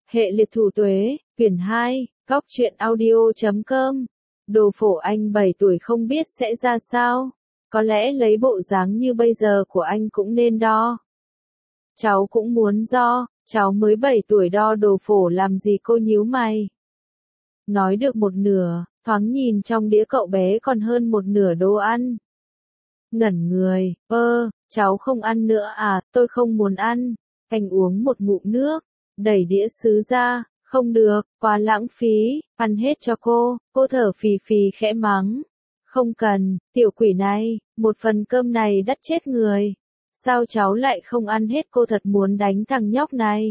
Hệ liệt thủ tuế, quyển 2, Góc truyện audio.com. Đồ phổ anh 7 tuổi không biết sẽ ra sao. Có lẽ lấy bộ dáng như bây giờ của anh cũng nên đo. Cháu cũng muốn do, cháu mới 7 tuổi đo đồ phổ làm gì, cô nhíu mày. Nói được một nửa, thoáng nhìn trong đĩa cậu bé còn hơn một nửa đồ ăn. Ngẩn người, cháu không ăn nữa à, tôi không muốn ăn. Anh uống một ngụm nước, đẩy đĩa sứ ra, không được, quá lãng phí, ăn hết cho cô thở phì phì khẽ mắng. Không cần, tiểu quỷ này, một phần cơm này đắt chết người. Sao cháu lại không ăn hết, cô thật muốn đánh thằng nhóc này.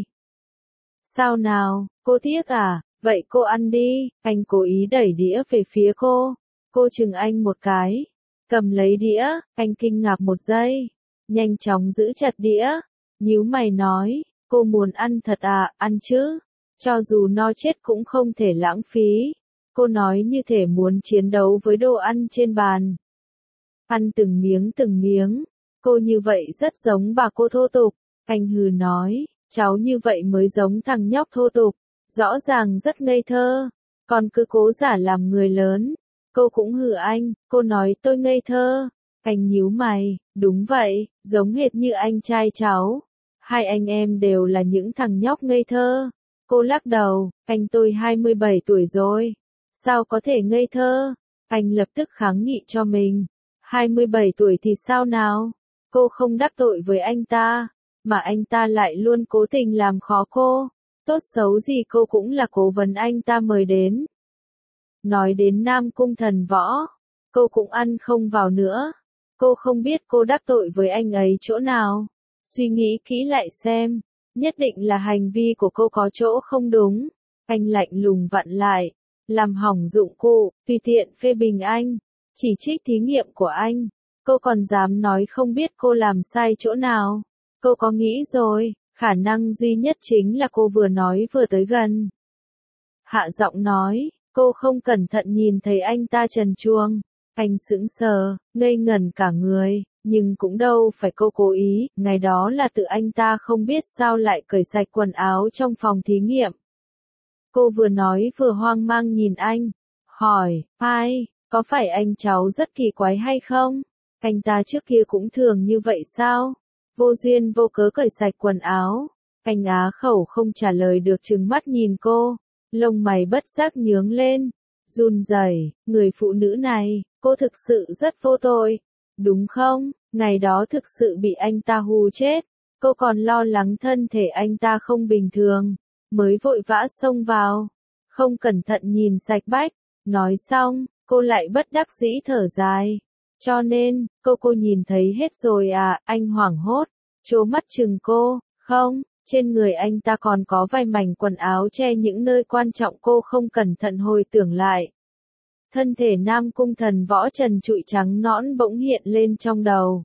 Sao nào, cô tiếc à, vậy cô ăn đi, anh cố ý đẩy đĩa về phía cô. Cô chừng anh một cái, cầm lấy đĩa, anh kinh ngạc một giây, nhanh chóng giữ chặt đĩa, nhíu mày nói, cô muốn ăn thật à, ăn chứ, cho dù no chết cũng không thể lãng phí. Cô nói như thể muốn chiến đấu với đồ ăn trên bàn. Ăn từng miếng, cô như vậy rất giống bà cô thô tục. Anh hừ nói, cháu như vậy mới giống thằng nhóc thô tục, rõ ràng rất ngây thơ, còn cứ cố giả làm người lớn. Cô cũng hừ anh, cô nói tôi ngây thơ. Anh nhíu mày, đúng vậy, giống hệt như anh trai cháu. Hai anh em đều là những thằng nhóc ngây thơ. Cô lắc đầu, anh tôi 27 tuổi rồi. Sao có thể ngây thơ? Anh lập tức kháng nghị cho mình. 27 tuổi thì sao nào? Cô không đắc tội với anh ta, mà anh ta lại luôn cố tình làm khó cô. Tốt xấu gì cô cũng là cố vấn anh ta mời đến. Nói đến Nam Cung Thần Võ, cô cũng ăn không vào nữa. Cô không biết cô đắc tội với anh ấy chỗ nào. Suy nghĩ kỹ lại xem, nhất định là hành vi của cô có chỗ không đúng. Anh lạnh lùng vặn lại, làm hỏng dụng cụ, tùy tiện phê bình anh, chỉ trích thí nghiệm của anh. Cô còn dám nói không biết cô làm sai chỗ nào. Cô có nghĩ rồi, khả năng duy nhất chính là cô vừa nói vừa tới gần. Hạ giọng nói, cô không cẩn thận nhìn thấy anh ta trần truồng. Anh sững sờ, ngây ngẩn cả người, nhưng cũng đâu phải cô cố ý, ngày đó là tự anh ta không biết sao lại cởi sạch quần áo trong phòng thí nghiệm. Cô vừa nói vừa hoang mang nhìn anh, hỏi, ai, có phải anh cháu rất kỳ quái hay không? Anh ta trước kia cũng thường như vậy sao? Vô duyên vô cớ cởi sạch quần áo. Anh á khẩu không trả lời được, trừng mắt nhìn cô, lông mày bất giác nhướng lên, run rẩy, người phụ nữ này, cô thực sự rất vô tội, đúng không? Ngày đó thực sự bị anh ta hù chết, cô còn lo lắng thân thể anh ta không bình thường, mới vội vã xông vào, không cẩn thận nhìn sạch bách. Nói xong, cô lại bất đắc dĩ thở dài. Cho nên, cô nhìn thấy hết rồi à? Anh hoảng hốt, trố mắt chừng cô. Không, trên người anh ta còn có vài mảnh quần áo che những nơi quan trọng. Cô không cẩn thận hồi tưởng lại. Thân thể Nam Cung Thần Võ trần trụi trắng nõn bỗng hiện lên trong đầu.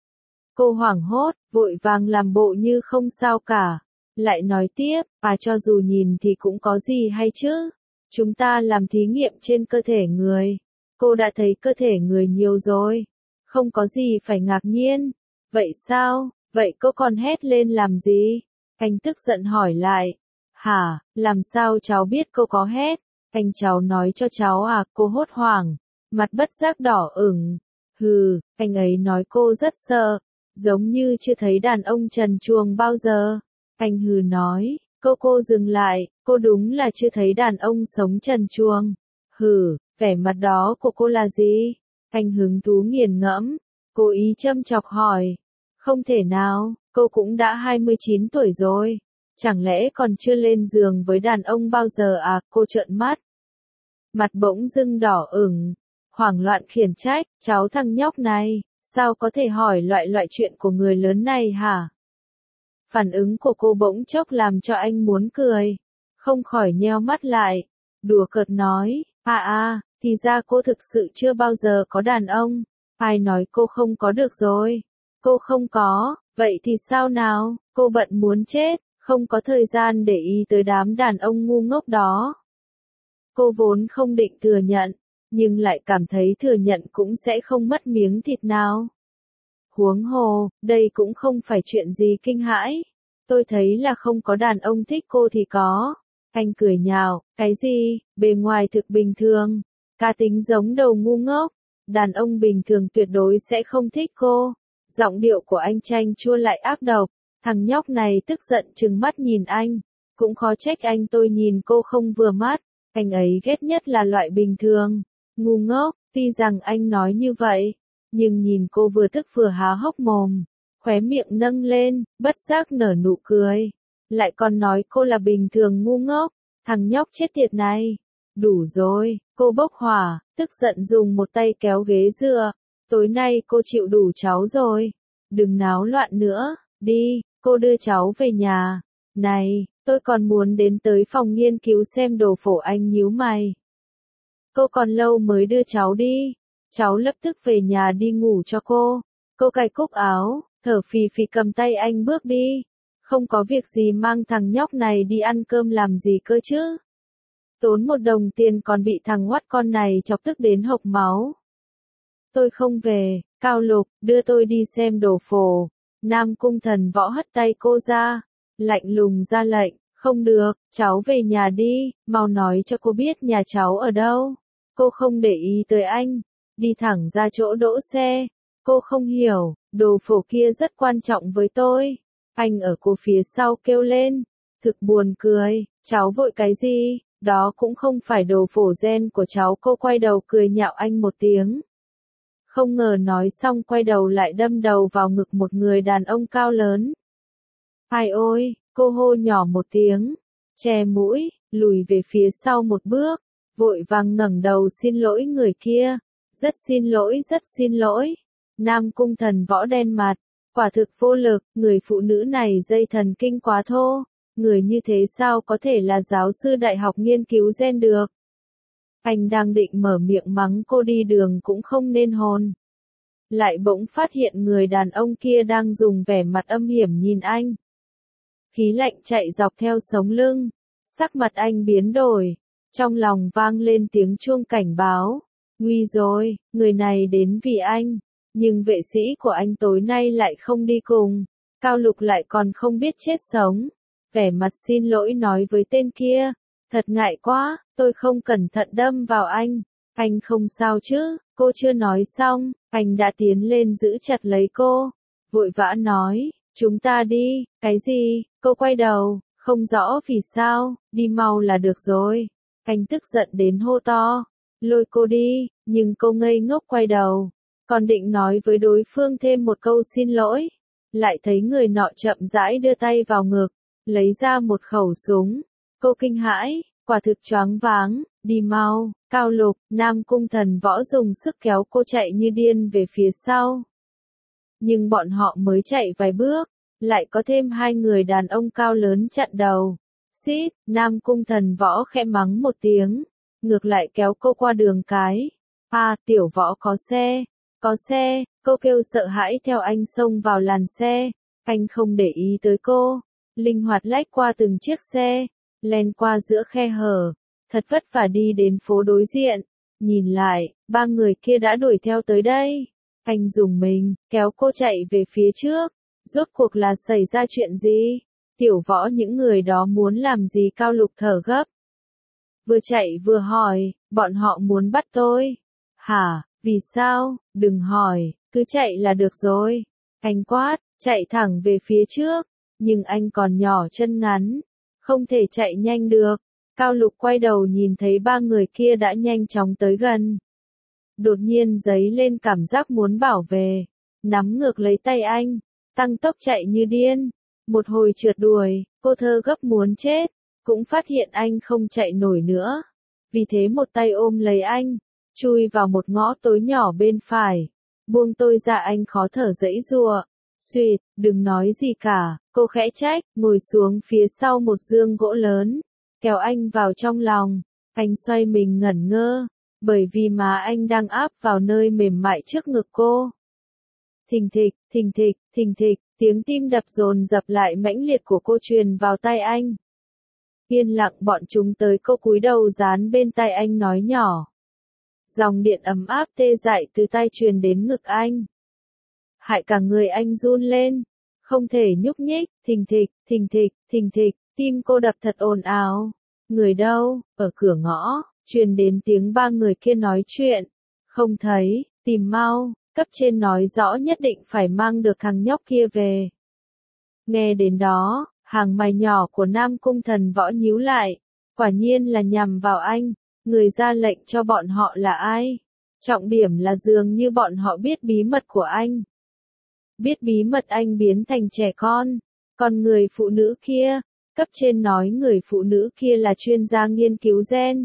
Cô hoảng hốt, vội vàng làm bộ như không sao cả. Lại nói tiếp, cho dù nhìn thì cũng có gì hay chứ? Chúng ta làm thí nghiệm trên cơ thể người. Cô đã thấy cơ thể người nhiều rồi. Không có gì phải ngạc nhiên. Vậy sao? Vậy cô còn hét lên làm gì? Anh tức giận hỏi lại. Hả, làm sao cháu biết cô có hét? Anh cháu nói cho cháu à? Cô hốt hoảng, mặt bất giác đỏ ửng. Hừ, anh ấy nói cô rất sợ, giống như chưa thấy đàn ông trần truồng bao giờ. Anh hừ nói, cô dừng lại, cô đúng là chưa thấy đàn ông sống trần truồng. Hừ, vẻ mặt đó của cô là gì? Anh hứng thú nghiền ngẫm, cố ý châm chọc hỏi. Không thể nào, cô cũng đã 29 tuổi rồi. Chẳng lẽ còn chưa lên giường với đàn ông bao giờ à? Cô trợn mắt. Mặt bỗng dưng đỏ ửng, hoảng loạn khiển trách, cháu thằng nhóc này, sao có thể hỏi loại chuyện của người lớn này hả? Phản ứng của cô bỗng chốc làm cho anh muốn cười, không khỏi nheo mắt lại, đùa cợt nói, thì ra cô thực sự chưa bao giờ có đàn ông, ai nói cô không có được rồi, cô không có, vậy thì sao nào, cô bận muốn chết, không có thời gian để ý tới đám đàn ông ngu ngốc đó. Cô vốn không định thừa nhận, nhưng lại cảm thấy thừa nhận cũng sẽ không mất miếng thịt nào. Huống hồ, đây cũng không phải chuyện gì kinh hãi. Tôi thấy là không có đàn ông thích cô thì có. Anh cười nhạo, cái gì, bề ngoài thực bình thường, cá tính giống đầu ngu ngốc, đàn ông bình thường tuyệt đối sẽ không thích cô. Giọng điệu của anh chanh chua lại ác độc, thằng nhóc này tức giận trừng mắt nhìn anh, cũng khó trách anh tôi nhìn cô không vừa mắt, anh ấy ghét nhất là loại bình thường, ngu ngốc, tuy rằng anh nói như vậy, nhưng nhìn cô vừa tức vừa há hốc mồm, khóe miệng nâng lên, bất giác nở nụ cười, lại còn nói cô là bình thường ngu ngốc, thằng nhóc chết tiệt này. Đủ rồi, cô bốc hỏa, tức giận dùng một tay kéo ghế dựa, tối nay cô chịu đủ cháu rồi, đừng náo loạn nữa, đi, cô đưa cháu về nhà. Này, tôi còn muốn đến tới phòng nghiên cứu xem đồ phổ. Anh nhíu mày. Cô còn lâu mới đưa cháu đi, cháu lập tức về nhà đi ngủ cho cô. Cô cài cúc áo, thở phì phì cầm tay anh bước đi, không có việc gì mang thằng nhóc này đi ăn cơm làm gì cơ chứ. Tốn một đồng tiền còn bị thằng oắt con này chọc tức đến hộc máu. Tôi không về, Cao Lục, đưa tôi đi xem đồ phổ. Nam Cung Thần Võ hất tay cô ra, lạnh lùng ra lệnh, không được, cháu về nhà đi, mau nói cho cô biết nhà cháu ở đâu. Cô không để ý tới anh, đi thẳng ra chỗ đỗ xe. Cô không hiểu, đồ phổ kia rất quan trọng với tôi. Anh ở cô phía sau kêu lên, thực buồn cười, cháu vội cái gì, đó cũng không phải đồ phổ gen của cháu. Cô quay đầu cười nhạo anh một tiếng. Không ngờ nói xong quay đầu lại đâm đầu vào ngực một người đàn ông cao lớn. Ai ôi, cô hô nhỏ một tiếng, che mũi, lùi về phía sau một bước, vội vàng ngẩng đầu xin lỗi người kia. Rất xin lỗi. Nam Cung Thần Võ đen mặt, quả thực vô lực, người phụ nữ này dây thần kinh quá thô, người như thế sao có thể là giáo sư đại học nghiên cứu gen được. Anh đang định mở miệng mắng cô đi đường cũng không nên hồn. Lại bỗng phát hiện người đàn ông kia đang dùng vẻ mặt âm hiểm nhìn anh. Khí lạnh chạy dọc theo sống lưng, sắc mặt anh biến đổi, trong lòng vang lên tiếng chuông cảnh báo. Nguy rồi, người này đến vì anh, nhưng vệ sĩ của anh tối nay lại không đi cùng. Cao Lục lại còn không biết chết sống, vẻ mặt xin lỗi nói với tên kia. Thật ngại quá, tôi không cẩn thận đâm vào anh. Anh không sao chứ, cô chưa nói xong, anh đã tiến lên giữ chặt lấy cô, vội vã nói, chúng ta đi. Cái gì? Cô quay đầu, không rõ vì sao, đi mau là được rồi. Anh tức giận đến hô to, lôi cô đi, nhưng cô ngây ngốc quay đầu, còn định nói với đối phương thêm một câu xin lỗi, lại thấy người nọ chậm rãi đưa tay vào ngực, lấy ra một khẩu súng. Cô kinh hãi, quả thực choáng váng, đi mau. Cao Lục, Nam Cung Thần Võ dùng sức kéo cô chạy như điên về phía sau. Nhưng bọn họ mới chạy vài bước, lại có thêm hai người đàn ông cao lớn chặn đầu. Xít, Nam Cung Thần Võ khẽ mắng một tiếng, ngược lại kéo cô qua đường cái. Tiểu Võ có xe, cô kêu sợ hãi theo anh xông vào làn xe. Anh không để ý tới cô, linh hoạt lách qua từng chiếc xe, len qua giữa khe hở, thật vất vả đi đến phố đối diện. Nhìn lại, ba người kia đã đuổi theo tới đây. Anh dùng mình, kéo cô chạy về phía trước. Rốt cuộc là xảy ra chuyện gì? Tiểu Võ, những người đó muốn làm gì? Cao Lục thở gấp, vừa chạy vừa hỏi, bọn họ muốn bắt tôi. Hả, vì sao? Đừng hỏi, cứ chạy là được rồi. Anh quát, chạy thẳng về phía trước, nhưng anh còn nhỏ chân ngắn, không thể chạy nhanh được. Cao Lục quay đầu nhìn thấy ba người kia đã nhanh chóng tới gần. Đột nhiên dấy lên cảm giác muốn bảo vệ, nắm ngược lấy tay anh, tăng tốc chạy như điên. Một hồi trượt đuổi, cô thơ gấp muốn chết, cũng phát hiện anh không chạy nổi nữa. Vì thế một tay ôm lấy anh, chui vào một ngõ tối nhỏ bên phải. Buông tôi ra, anh khó thở giãy giụa. Xuyệt, đừng nói gì cả, cô khẽ trách, ngồi xuống phía sau một giường gỗ lớn, kéo anh vào trong lòng. Anh xoay mình ngẩn ngơ, bởi vì má anh đang áp vào nơi mềm mại trước ngực cô. Thình thịch, thình thịch, thình thịch, tiếng tim đập dồn dập lại mãnh liệt của cô truyền vào tai anh. Yên lặng bọn chúng tới, cô cúi đầu dán bên tai anh nói nhỏ. Dòng điện ấm áp tê dại từ tai truyền đến ngực anh. Hại cả người anh run lên, không thể nhúc nhích. Thình thịch, thình thịch, thình thịch, tim cô đập thật ồn ào. Người đâu? Ở cửa ngõ, truyền đến tiếng ba người kia nói chuyện. Không thấy, tìm mau, cấp trên nói rõ nhất định phải mang được thằng nhóc kia về. Nghe đến đó, hàng mày nhỏ của Nam Cung Thần Võ nhíu lại. Quả nhiên là nhằm vào anh. Người ra lệnh cho bọn họ là ai? Trọng điểm là dường như bọn họ biết bí mật của anh. Biết bí mật anh biến thành trẻ con. Còn người phụ nữ kia, cấp trên nói người phụ nữ kia là chuyên gia nghiên cứu gen.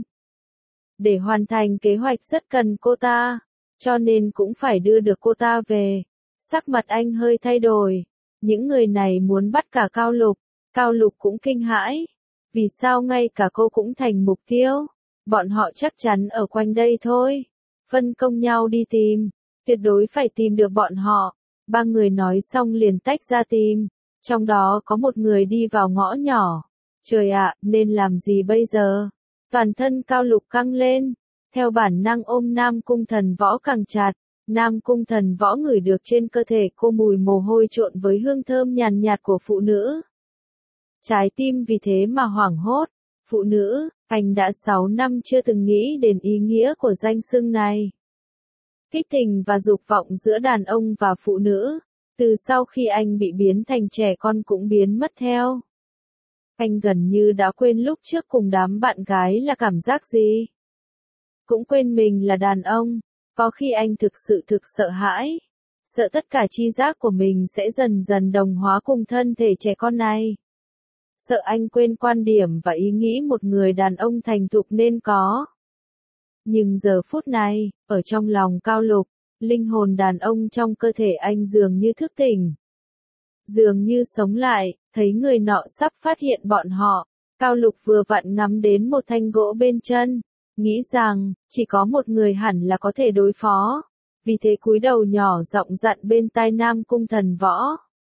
Để hoàn thành kế hoạch rất cần cô ta, cho nên cũng phải đưa được cô ta về. Sắc mặt anh hơi thay đổi. Những người này muốn bắt cả Cao Lục cũng kinh hãi. Vì sao ngay cả cô cũng thành mục tiêu? Bọn họ chắc chắn ở quanh đây thôi. Phân công nhau đi tìm, tuyệt đối phải tìm được bọn họ. Ba người nói xong liền tách ra tìm. Trong đó có một người đi vào ngõ nhỏ. Trời ạ, nên làm gì bây giờ? Toàn thân Cao Lục căng lên. Theo bản năng ôm Nam Cung Thần Võ càng chặt. Nam Cung Thần Võ ngửi được trên cơ thể cô mùi mồ hôi trộn với hương thơm nhàn nhạt của phụ nữ. Trái tim vì thế mà hoảng hốt. Phụ nữ, anh đã 6 năm chưa từng nghĩ đến ý nghĩa của danh xưng này. Kích tình và dục vọng giữa đàn ông và phụ nữ, từ sau khi anh bị biến thành trẻ con cũng biến mất theo. Anh gần như đã quên lúc trước cùng đám bạn gái là cảm giác gì. Cũng quên mình là đàn ông, có khi anh thực sự sợ hãi. Sợ tất cả chi giác của mình sẽ dần dần đồng hóa cùng thân thể trẻ con này. Sợ anh quên quan điểm và ý nghĩ một người đàn ông thành thục nên có. Nhưng giờ phút này, ở trong lòng Cao Lục, linh hồn đàn ông trong cơ thể anh dường như thức tỉnh. Dường như sống lại, thấy người nọ sắp phát hiện bọn họ. Cao Lục vừa vặn ngắm đến một thanh gỗ bên chân. Nghĩ rằng, chỉ có một người hẳn là có thể đối phó. Vì thế cúi đầu nhỏ giọng dặn bên tai Nam Cung Thần Võ.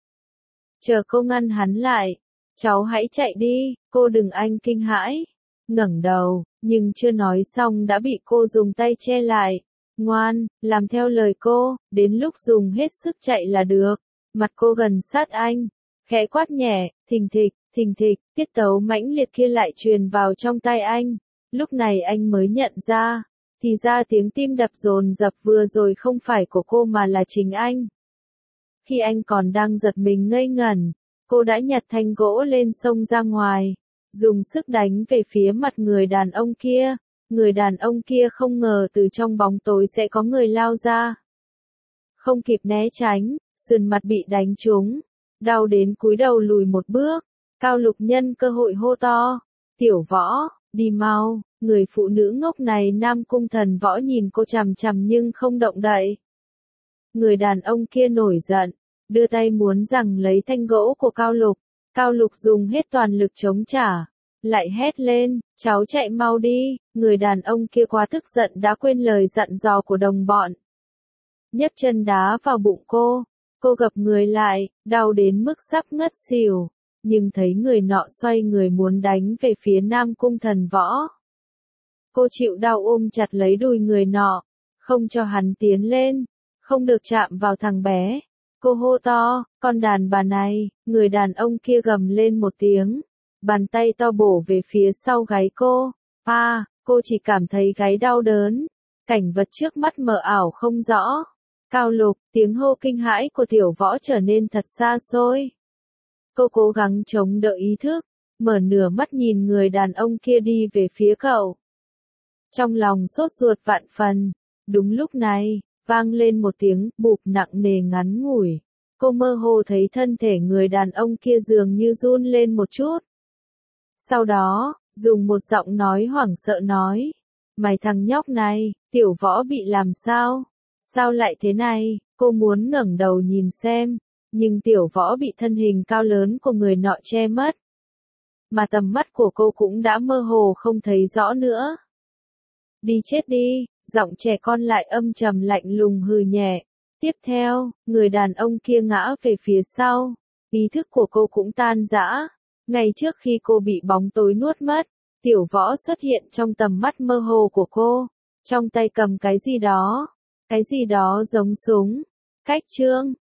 Chờ cô ngăn hắn lại. Cháu hãy chạy đi, cô đừng anh kinh hãi. Ngẩng đầu, nhưng chưa nói xong đã bị cô dùng tay che lại. Ngoan, làm theo lời cô, đến lúc dùng hết sức chạy là được. Mặt cô gần sát anh, khẽ quát nhẹ, thình thịch, tiết tấu mãnh liệt kia lại truyền vào trong tai anh. Lúc này anh mới nhận ra, thì ra tiếng tim đập dồn dập vừa rồi không phải của cô mà là chính anh. Khi anh còn đang giật mình ngây ngẩn, cô đã nhặt thanh gỗ lên xông ra ngoài, dùng sức đánh về phía mặt người đàn ông kia. Người đàn ông kia không ngờ từ trong bóng tối sẽ có người lao ra. Không kịp né tránh, sườn mặt bị đánh trúng, đau đến cúi đầu lùi một bước. Cao Lục nhân cơ hội hô to, Tiểu Võ, đi mau. Người phụ nữ ngốc này Nam Cung Thần Võ nhìn cô chằm chằm nhưng không động đậy. Người đàn ông kia nổi giận, đưa tay muốn giằng lấy thanh gỗ của Cao Lục. Cao Lục dùng hết toàn lực chống trả, lại hét lên, cháu chạy mau đi. Người đàn ông kia quá tức giận đã quên lời dặn dò của đồng bọn. Nhấc chân đá vào bụng cô gập người lại, đau đến mức sắp ngất xỉu, nhưng thấy người nọ xoay người muốn đánh về phía Nam Cung Thần Võ. Cô chịu đau ôm chặt lấy đùi người nọ, không cho hắn tiến lên, không được chạm vào thằng bé. Cô hô to, con đàn bà này. Người đàn ông kia gầm lên một tiếng, bàn tay to bổ về phía sau gáy cô. Cô chỉ cảm thấy gáy đau đớn, cảnh vật trước mắt mờ ảo không rõ. Cao Lục, tiếng hô kinh hãi của Tiểu Võ trở nên thật xa xôi. Cô cố gắng chống đỡ ý thức, mở nửa mắt nhìn người đàn ông kia đi về phía cậu. Trong lòng sốt ruột vạn phần, đúng lúc này, vang lên một tiếng bụp nặng nề ngắn ngủi. Cô mơ hồ thấy thân thể người đàn ông kia dường như run lên một chút. Sau đó, dùng một giọng nói hoảng sợ nói, mày thằng nhóc này, Tiểu Võ bị làm sao? Sao lại thế này? Cô muốn ngẩng đầu nhìn xem, nhưng Tiểu Võ bị thân hình cao lớn của người nọ che mất. Mà tầm mắt của cô cũng đã mơ hồ không thấy rõ nữa. Đi chết đi, giọng trẻ con lại âm trầm lạnh lùng hừ nhẹ. Tiếp theo, người đàn ông kia ngã về phía sau, ý thức của cô cũng tan rã. Ngay trước khi cô bị bóng tối nuốt mất, Tiểu Võ xuất hiện trong tầm mắt mơ hồ của cô, trong tay cầm cái gì đó giống súng. Cách chương